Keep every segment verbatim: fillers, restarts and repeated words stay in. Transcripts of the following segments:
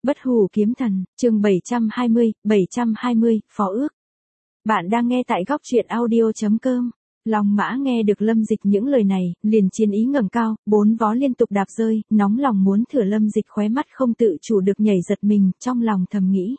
Bất hủ kiếm thần, chương bảy trăm hai mươi, bảy trăm hai mươi, phó ước. Bạn đang nghe tại góc truyện audio chấm com. Long Mã nghe được Lâm Dịch những lời này, liền chiến ý ngẩng cao, bốn vó liên tục đạp rơi, nóng lòng muốn thử. Lâm Dịch khóe mắt không tự chủ được nhảy giật mình, trong lòng thầm nghĩ.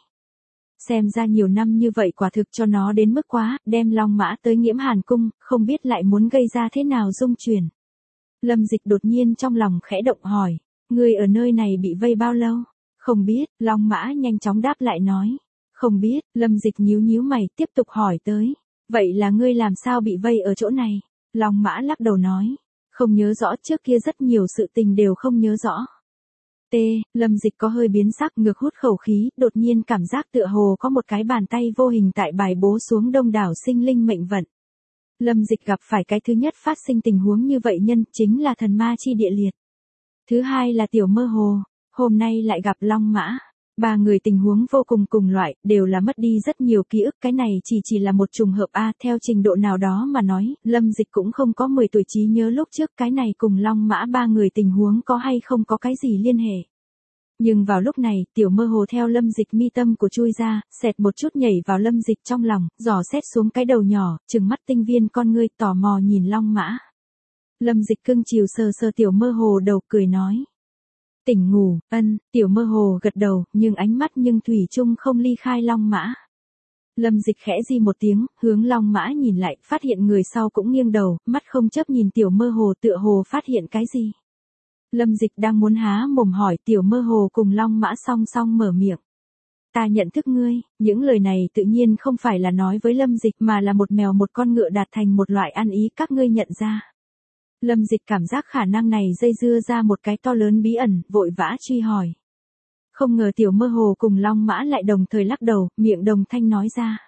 Xem ra nhiều năm như vậy quả thực cho nó đến mức quá, đem Long Mã tới Nghiễm Hàn Cung, không biết lại muốn gây ra thế nào dung chuyển. Lâm Dịch đột nhiên trong lòng khẽ động hỏi, ngươi ở nơi này bị vây bao lâu? Không biết, Long Mã nhanh chóng đáp lại nói. Không biết, Lâm Dịch nhíu nhíu mày, tiếp tục hỏi tới. Vậy là ngươi làm sao bị vây ở chỗ này? Long Mã lắc đầu nói. Không nhớ rõ, trước kia rất nhiều sự tình đều không nhớ rõ. T, Lâm Dịch có hơi biến sắc, ngược hút khẩu khí, đột nhiên cảm giác tựa hồ có một cái bàn tay vô hình tại bài bố xuống đông đảo sinh linh mệnh vận. Lâm Dịch gặp phải cái thứ nhất phát sinh tình huống như vậy nhân chính là thần ma chi địa liệt. Thứ hai là tiểu mơ hồ. Hôm nay lại gặp Long Mã. Ba người tình huống vô cùng cùng loại, đều là mất đi rất nhiều ký ức. Cái này chỉ chỉ là một trùng hợp A, theo trình độ nào đó mà nói, Lâm Dịch cũng không có mười tuổi trí nhớ lúc trước. Cái này cùng Long Mã ba người tình huống có hay không có cái gì liên hệ. Nhưng vào lúc này, tiểu mơ hồ theo Lâm Dịch mi tâm của chui ra, xẹt một chút nhảy vào Lâm Dịch trong lòng, dò xét xuống cái đầu nhỏ, trừng mắt tinh viên con ngươi, tò mò nhìn Long Mã. Lâm Dịch cưng chiều sờ sờ tiểu mơ hồ đầu, cười nói. Tỉnh ngủ, ân, tiểu mơ hồ gật đầu, nhưng ánh mắt nhưng thủy chung không ly khai Long Mã. Lâm Dịch khẽ di một tiếng, hướng Long Mã nhìn lại, phát hiện người sau cũng nghiêng đầu, mắt không chấp nhìn tiểu mơ hồ, tựa hồ phát hiện cái gì. Lâm Dịch đang muốn há mồm hỏi, tiểu mơ hồ cùng Long Mã song song mở miệng. Ta nhận thức ngươi. Những lời này tự nhiên không phải là nói với Lâm Dịch mà là một mèo một con ngựa đạt thành một loại ăn ý, các ngươi nhận ra. Lâm Dịch cảm giác khả năng này dây dưa ra một cái to lớn bí ẩn, vội vã truy hỏi. Không ngờ tiểu mơ hồ cùng Long Mã lại đồng thời lắc đầu, miệng đồng thanh nói ra.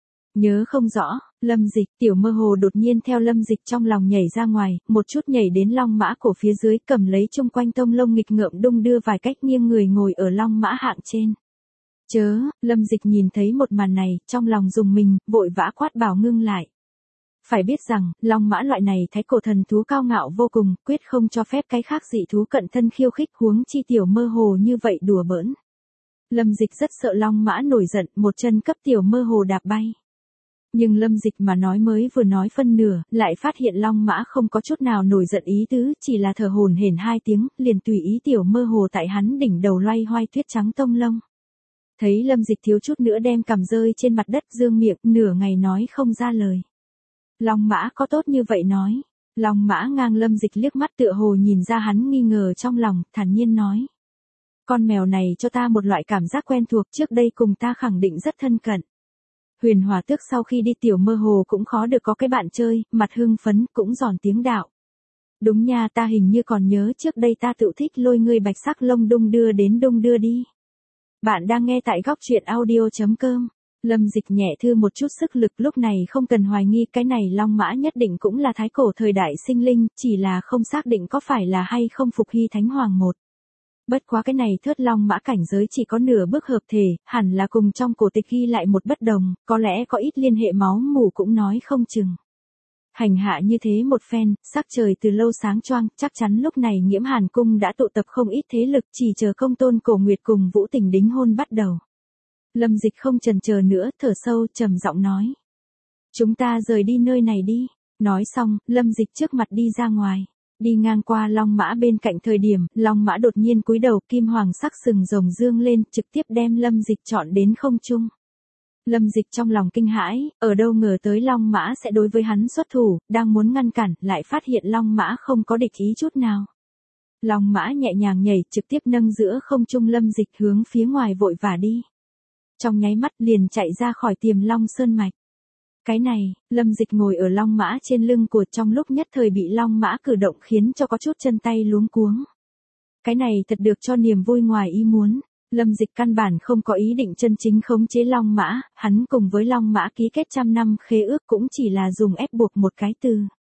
Nhớ không rõ. Lâm Dịch, tiểu mơ hồ đột nhiên theo Lâm Dịch trong lòng nhảy ra ngoài, một chút nhảy đến Long Mã cổ phía dưới, cầm lấy chung quanh tông lông nghịch ngợm đung đưa vài cách, nghiêng người ngồi ở Long Mã hạng trên. Chớ, Lâm Dịch nhìn thấy một màn này, trong lòng rùng mình, vội vã quát bảo ngưng lại. Phải biết rằng, Long Mã loại này thái cổ thần thú cao ngạo vô cùng, quyết không cho phép cái khác dị thú cận thân khiêu khích, huống chi tiểu mơ hồ như vậy đùa bỡn. Lâm Dịch rất sợ Long Mã nổi giận, một chân cấp tiểu mơ hồ đạp bay. Nhưng Lâm Dịch mà nói mới vừa nói phân nửa, lại phát hiện Long Mã không có chút nào nổi giận ý tứ, chỉ là thở hổn hển hai tiếng, liền tùy ý tiểu mơ hồ tại hắn đỉnh đầu loay hoay tuyết trắng tông lông. Thấy Lâm Dịch thiếu chút nữa đem cằm rơi trên mặt đất, dương miệng, nửa ngày nói không ra lời. Long Mã có tốt như vậy nói. Long Mã ngang Lâm Dịch liếc mắt, tựa hồ nhìn ra hắn nghi ngờ trong lòng, thản nhiên nói. Con mèo này cho ta một loại cảm giác quen thuộc, trước đây cùng ta khẳng định rất thân cận. Huyền Hỏa Tước sau khi đi tiểu mơ hồ cũng khó được có cái bạn chơi, mặt hưng phấn, cũng giòn tiếng đạo. Đúng nha, ta hình như còn nhớ trước đây ta tự thích lôi ngươi bạch sắc lông đung đưa đến đung đưa đi. Bạn đang nghe tại góc truyện audio chấm com. Lâm Dịch nhẹ thư một chút sức lực, lúc này không cần hoài nghi, cái này Long Mã nhất định cũng là thái cổ thời đại sinh linh, chỉ là không xác định có phải là hay không Phục Hy Thánh Hoàng một. Bất quá cái này thớt Long Mã cảnh giới chỉ có nửa bước hợp thể, hẳn là cùng trong cổ tịch ghi lại một bất đồng, có lẽ có ít liên hệ máu mủ cũng nói không chừng. Hành hạ như thế một phen, sắc trời từ lâu sáng choang, chắc chắn lúc này Nghiễm Hàn Cung đã tụ tập không ít thế lực, chỉ chờ công tôn Cổ Nguyệt cùng Vũ Tình đính hôn bắt đầu. Lâm Dịch không chần chờ nữa, thở sâu, trầm giọng nói. Chúng ta rời đi nơi này đi. Nói xong, Lâm Dịch trước mặt đi ra ngoài. Đi ngang qua Long Mã bên cạnh thời điểm, Long Mã đột nhiên cúi đầu, kim hoàng sắc sừng rồng dương lên, trực tiếp đem Lâm Dịch chọn đến không trung. Lâm Dịch trong lòng kinh hãi, ở đâu ngờ tới Long Mã sẽ đối với hắn xuất thủ, đang muốn ngăn cản, lại phát hiện Long Mã không có địch ý chút nào. Long Mã nhẹ nhàng nhảy, trực tiếp nâng giữa không trung Lâm Dịch hướng phía ngoài vội vã đi. Trong nháy mắt liền chạy ra khỏi Tiềm Long Sơn Mạch. Cái này, Lâm Dịch ngồi ở Long Mã trên lưng của, trong lúc nhất thời bị Long Mã cử động khiến cho có chút chân tay luống cuống. Cái này thật được cho niềm vui ngoài ý muốn. Lâm Dịch căn bản không có ý định chân chính khống chế Long Mã, hắn cùng với Long Mã ký kết trăm năm khế ước cũng chỉ là dùng ép buộc một cái từ.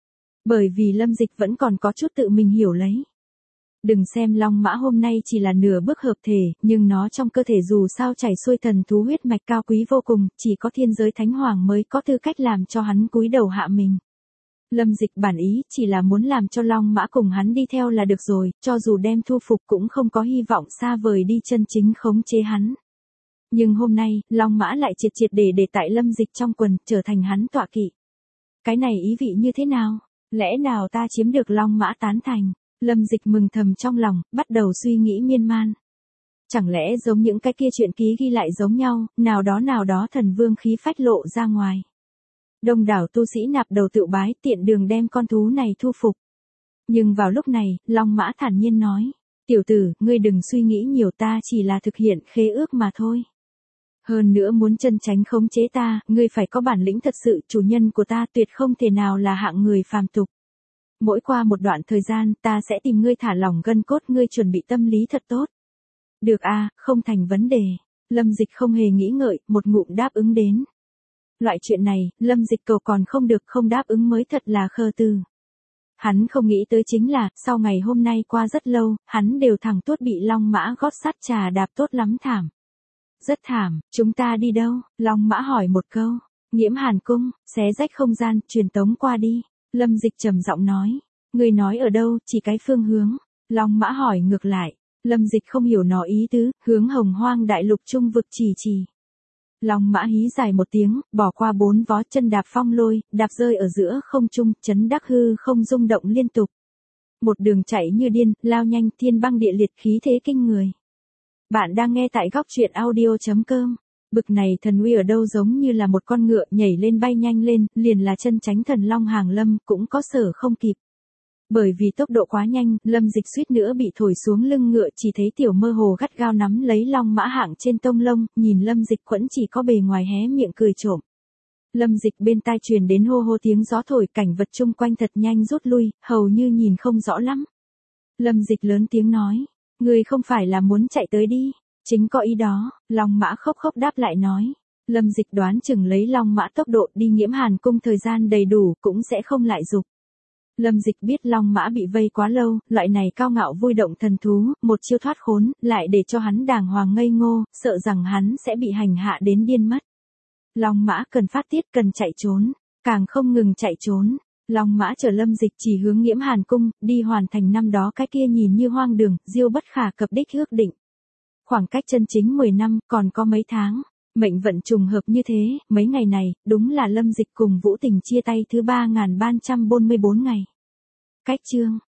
Bởi vì Lâm Dịch vẫn còn có chút tự mình hiểu lấy. Đừng xem Long Mã hôm nay chỉ là nửa bước hợp thể, nhưng nó trong cơ thể dù sao chảy xuôi thần thú huyết mạch cao quý vô cùng, chỉ có thiên giới thánh hoàng mới có tư cách làm cho hắn cúi đầu hạ mình. Lâm Dịch bản ý chỉ là muốn làm cho Long Mã cùng hắn đi theo là được rồi, cho dù đem thu phục cũng không có hy vọng xa vời đi chân chính khống chế hắn. Nhưng hôm nay, Long Mã lại triệt triệt để để tại Lâm Dịch trong quần, trở thành hắn tọa kỵ. Cái này ý vị như thế nào? Lẽ nào ta chiếm được Long Mã tán thành? Lâm Dịch mừng thầm trong lòng, bắt đầu suy nghĩ miên man. Chẳng lẽ giống những cái kia chuyện ký ghi lại giống nhau, nào đó nào đó thần vương khí phách lộ ra ngoài. Đông đảo tu sĩ nạp đầu tự bái, tiện đường đem con thú này thu phục. Nhưng vào lúc này, Long Mã thản nhiên nói, tiểu tử, ngươi đừng suy nghĩ nhiều, ta chỉ là thực hiện khế ước mà thôi. Hơn nữa muốn chân tránh khống chế ta, ngươi phải có bản lĩnh thật sự, chủ nhân của ta tuyệt không thể nào là hạng người phàm tục. Mỗi qua một đoạn thời gian, ta sẽ tìm ngươi thả lỏng gân cốt, ngươi chuẩn bị tâm lý thật tốt. Được a, không thành vấn đề. Lâm Dịch không hề nghĩ ngợi, một ngụm đáp ứng đến. Loại chuyện này, Lâm Dịch cầu còn không được, không đáp ứng mới thật là khờ tư. Hắn không nghĩ tới chính là, sau ngày hôm nay qua rất lâu, hắn đều thẳng tuốt bị Long Mã gót sắt trà đạp tốt lắm thảm. Rất thảm, chúng ta đi đâu? Long Mã hỏi một câu. Nghiễm Hàn Cung, xé rách không gian, truyền tống qua đi. Lâm Dịch trầm giọng nói. Người nói ở đâu, chỉ cái phương hướng. Long Mã hỏi ngược lại. Lâm Dịch không hiểu nó ý tứ, hướng Hồng Hoang đại lục trung vực chỉ chỉ. Long Mã hí dài một tiếng, bỏ qua bốn vó, chân đạp phong lôi, đạp rơi ở giữa không trung, chấn đắc hư không rung động liên tục. Một đường chạy như điên, lao nhanh, thiên băng địa liệt, khí thế kinh người. Bạn đang nghe tại góc truyện audio chấm com. Bực này thần uy ở đâu giống như là một con ngựa nhảy lên bay nhanh lên, liền là chân tránh thần long hàng lâm, cũng có sở không kịp. Bởi vì tốc độ quá nhanh, Lâm Dịch suýt nữa bị thổi xuống lưng ngựa, chỉ thấy tiểu mơ hồ gắt gao nắm lấy Long Mã hạng trên tông lông, nhìn Lâm Dịch quẫn chỉ có bề ngoài hé miệng cười trộm. Lâm Dịch bên tai truyền đến hô hô tiếng gió thổi, cảnh vật chung quanh thật nhanh rút lui, hầu như nhìn không rõ lắm. Lâm Dịch lớn tiếng nói, ngươi không phải là muốn chạy tới đi, chính có ý đó. Long Mã khóc khóc đáp lại nói. Lâm Dịch đoán chừng lấy Long Mã tốc độ đi Nghiễm Hàn Cung thời gian đầy đủ, cũng sẽ không lại dục. Lâm Dịch biết Long Mã bị vây quá lâu, loại này cao ngạo vui động thần thú, một chiêu thoát khốn, lại để cho hắn đàng hoàng ngây ngô, sợ rằng hắn sẽ bị hành hạ đến điên mất. Long Mã cần phát tiết, cần chạy trốn, càng không ngừng chạy trốn. Long Mã chở Lâm Dịch chỉ hướng Nghiễm Hàn Cung, đi hoàn thành năm đó cái kia nhìn như hoang đường, diêu bất khả cập đích ước định. Khoảng cách chân chính mười năm, còn có mấy tháng. Mệnh vận trùng hợp như thế, mấy ngày này, đúng là Lâm Dịch cùng Vũ Tình chia tay thứ ba nghìn ba trăm bốn mươi bốn ngày. Cách chương